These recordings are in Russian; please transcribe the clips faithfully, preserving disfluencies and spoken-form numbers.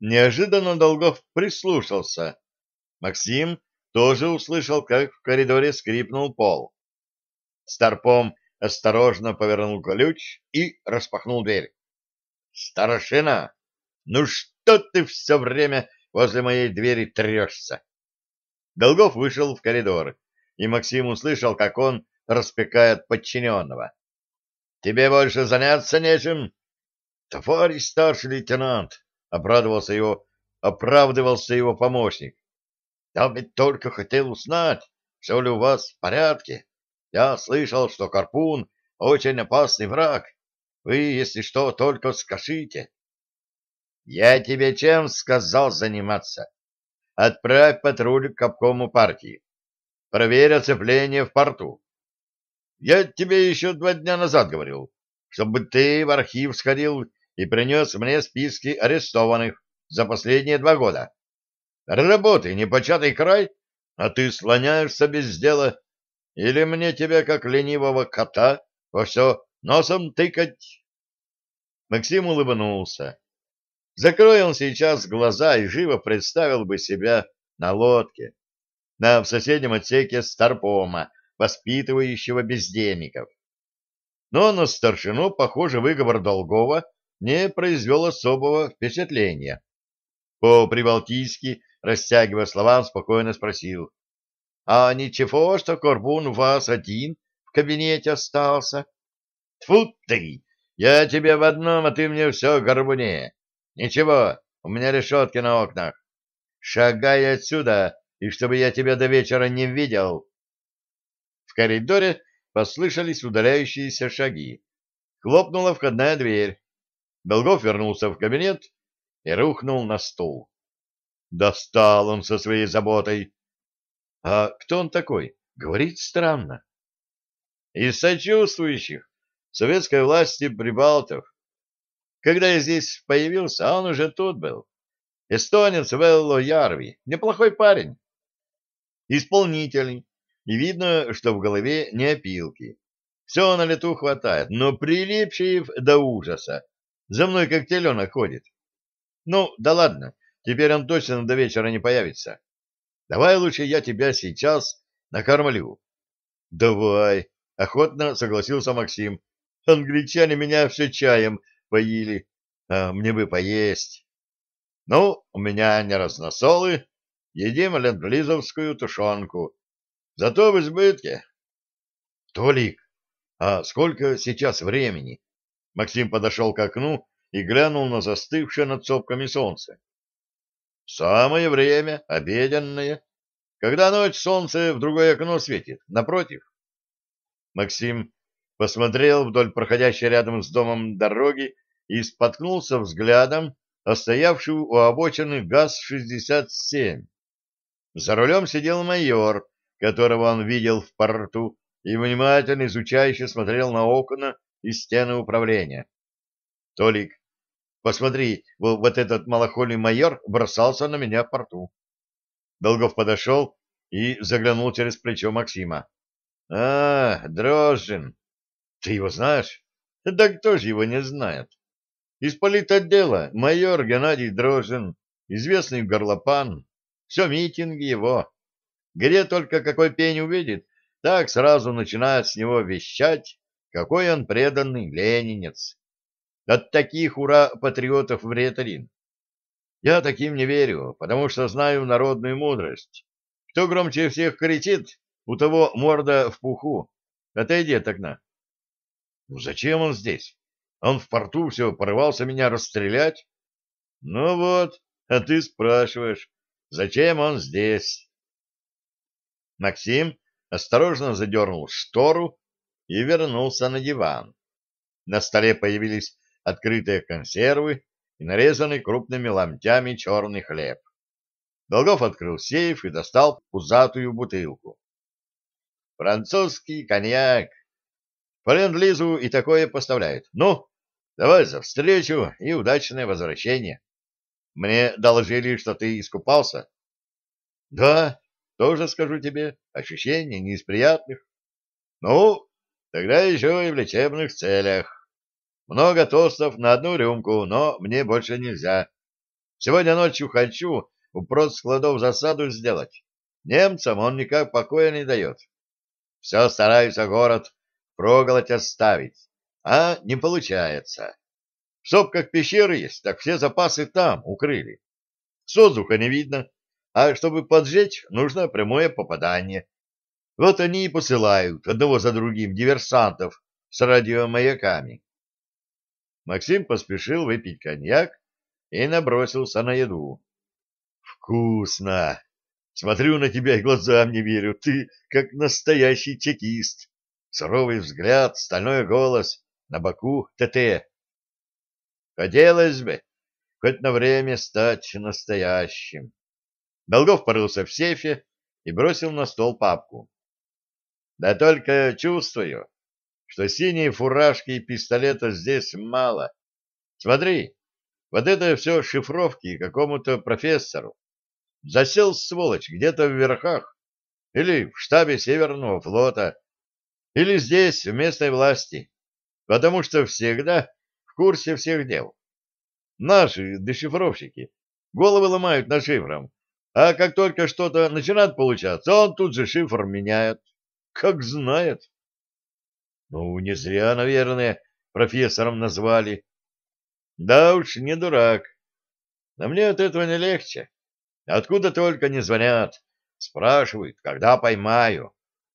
Неожиданно Долгов прислушался. Максим тоже услышал, как в коридоре скрипнул пол. Старпом осторожно повернул ключ и распахнул дверь. «Старшина, ну что ты все время возле моей двери трешься?» Долгов вышел в коридор, и Максим услышал, как он распекает подчиненного. «Тебе больше заняться нечем?» «Товарищ старший лейтенант!» — обрадовался его, оправдывался его помощник. «Я ведь только хотел узнать, все ли у вас в порядке. Я слышал, что Карпун — очень опасный враг. Вы, если что, только скажите». «Я тебе чем сказал заниматься? Отправь патруль к обкому партии. Проверь оцепление в порту. Я тебе еще два дня назад говорил, чтобы ты в архив сходил и принес мне списки арестованных за последние два года. Работай, непочатый край, а ты слоняешься без дела. Или мне тебя, как ленивого кота, во все носом тыкать?» Максим улыбнулся. Закрой он сейчас глаза и живо представил бы себя на лодке, на в соседнем отсеке старпома, воспитывающего бездельников. Но на старшину, похоже, выговор Долгова не произвел особого впечатления. По-прибалтийски, растягивая слова, он спокойно спросил: «А ничего, что Карпун у вас один в кабинете остался?» «Тьфу ты! Я тебе в одном, а ты мне все горбуне. Ничего, у меня решетки на окнах. Шагай отсюда, и чтобы я тебя до вечера не видел». В коридоре послышались удаляющиеся шаги. Хлопнула входная дверь. Долгов вернулся в кабинет и рухнул на стул. Достал он со своей заботой. А кто он такой? Говорит странно. Из сочувствующих советской власти прибалтов. Когда я здесь появился, он уже тут был. Эстонец Велло Ярви. Неплохой парень. Исполнительный. И видно, что в голове не опилки. Все на лету хватает, но прилипчив до ужаса. За мной как теленок ходит. Ну, да ладно, теперь он точно до вечера не появится. Давай лучше я тебя сейчас накормлю. Давай, охотно согласился Максим. Англичане меня все чаем поили, а мне бы поесть. Ну, у меня не разносолы, едим ленд-лизовскую тушенку. Зато в избытке. Толик, а сколько сейчас времени? Максим подошел к окну и глянул на застывшее над сопками солнце. Самое время, обеденное. Когда ночь, солнце в другое окно светит, напротив. Максим посмотрел вдоль проходящей рядом с домом дороги и споткнулся взглядом о стоявшую у обочины ГАЗ шестьдесят семь. За рулем сидел майор, которого он видел в порту, и внимательно изучающе смотрел на окна и стены управления. Толик, посмотри, вот, вот этот малохольный майор бросался на меня в порту. Долгов подошел и заглянул через плечо Максима. — А, Дрожжин. Ты его знаешь? Да кто же его не знает? Из политотдела майор Геннадий Дрожжин, известный горлопан. Все митинги его. Где только какой пень увидит, так сразу начинает с него вещать, какой он преданный ленинец. От таких ура-патриотов вред один. Я таким не верю, потому что знаю народную мудрость. Кто громче всех кричит, у того морда в пуху. Отойди от окна. Ну зачем он здесь? Он в порту все порывался меня расстрелять. Ну вот, а ты спрашиваешь, зачем он здесь? Максим осторожно задернул штору и вернулся на диван. На столе появились открытые консервы и нарезанный крупными ломтями черный хлеб. Долгов открыл сейф и достал пузатую бутылку. Французский коньяк. По ленд-лизу и такое поставляют. Ну, давай за встречу и удачное возвращение. Мне доложили, что ты искупался. Да, тоже скажу тебе, ощущения не из приятных. Ну, тогда еще и в лечебных целях. Много тостов на одну рюмку, но мне больше нельзя. Сегодня ночью хочу у продскладов засаду сделать. Немцам он никак покоя не дает. Все стараются город впроголодь оставить, а не получается. В сопках пещеры есть, так все запасы там укрыли. С воздуха не видно, а чтобы поджечь, нужно прямое попадание. Вот они и посылают одного за другим диверсантов с радиомаяками. Максим поспешил выпить коньяк и набросился на еду. «Вкусно! Смотрю на тебя и глазам не верю. Ты как настоящий чекист. Суровый взгляд, стальной голос, на боку ТТ. Хотелось бы хоть на время стать настоящим». Долгов порылся в сейфе и бросил на стол папку. «Да только чувствую, что синие фуражки и пистолета здесь мало. Смотри, вот это все шифровки какому-то профессору. Засел, сволочь, где-то в верхах, или в штабе Северного флота, или здесь, в местной власти, потому что всегда в курсе всех дел. Наши дешифровщики головы ломают над шифром, а как только что-то начинает получаться, он тут же шифр меняет, как знает. Ну, не зря, наверное, профессором назвали. Да уж, не дурак. Но мне от этого не легче. Откуда только не звонят, спрашивают, когда поймаю.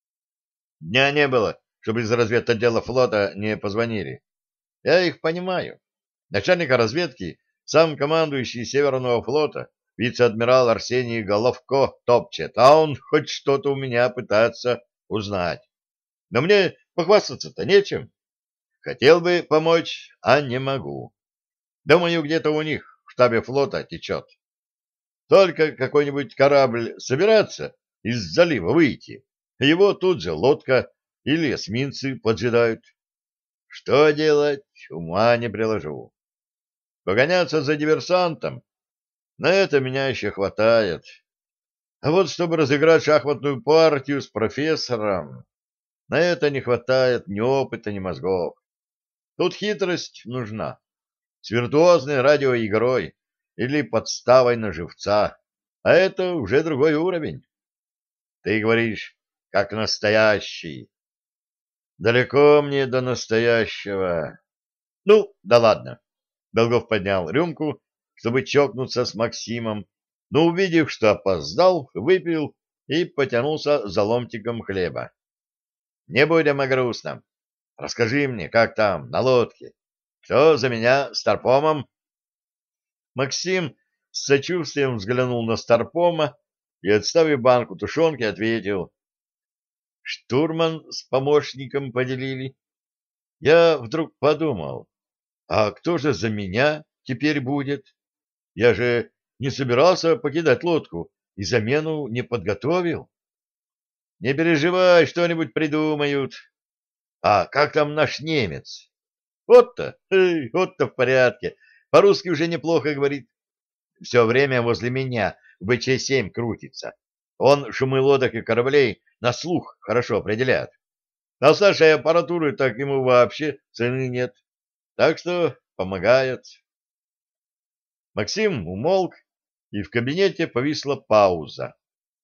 Дня не было, чтобы из разведотдела флота не позвонили. Я их понимаю. Начальника разведки, сам командующий Северного флота, вице-адмирал Арсений Головко топчет, а он хоть что-то у меня пытается узнать. Но мне похвастаться-то нечем. Хотел бы помочь, а не могу. Думаю, где-то у них в штабе флота течет. Только какой-нибудь корабль собирается из залива выйти, его тут же лодка или эсминцы поджидают. Что делать, ума не приложу. Погоняться за диверсантом, на это меня еще хватает. А вот чтобы разыграть шахматную партию с профессором, на это не хватает ни опыта, ни мозгов. Тут хитрость нужна, с виртуозной радиоигрой или подставой на живца, а это уже другой уровень. Ты говоришь, как настоящий. Далеко мне до настоящего. Ну, да ладно. Долгов поднял рюмку, чтобы чокнуться с Максимом, но, увидев, что опоздал, выпил и потянулся за ломтиком хлеба. Не будем о грустном. Расскажи мне, как там, на лодке? Кто за меня старпомом? Максим с сочувствием взглянул на старпома и, отставив банку тушенки, ответил: штурман с помощником поделили. Я вдруг подумал, а кто же за меня теперь будет? Я же не собирался покидать лодку и замену не подготовил. Не переживай, что-нибудь придумают. А как там наш немец? Вот-то, эй, вот-то в порядке. По-русски уже неплохо говорит. Все время возле меня в бэ че семь крутится. Он шумы лодок и кораблей на слух хорошо определяет. А с нашей аппаратурой так ему вообще цены нет. Так что помогает. Максим умолк, и в кабинете повисла пауза.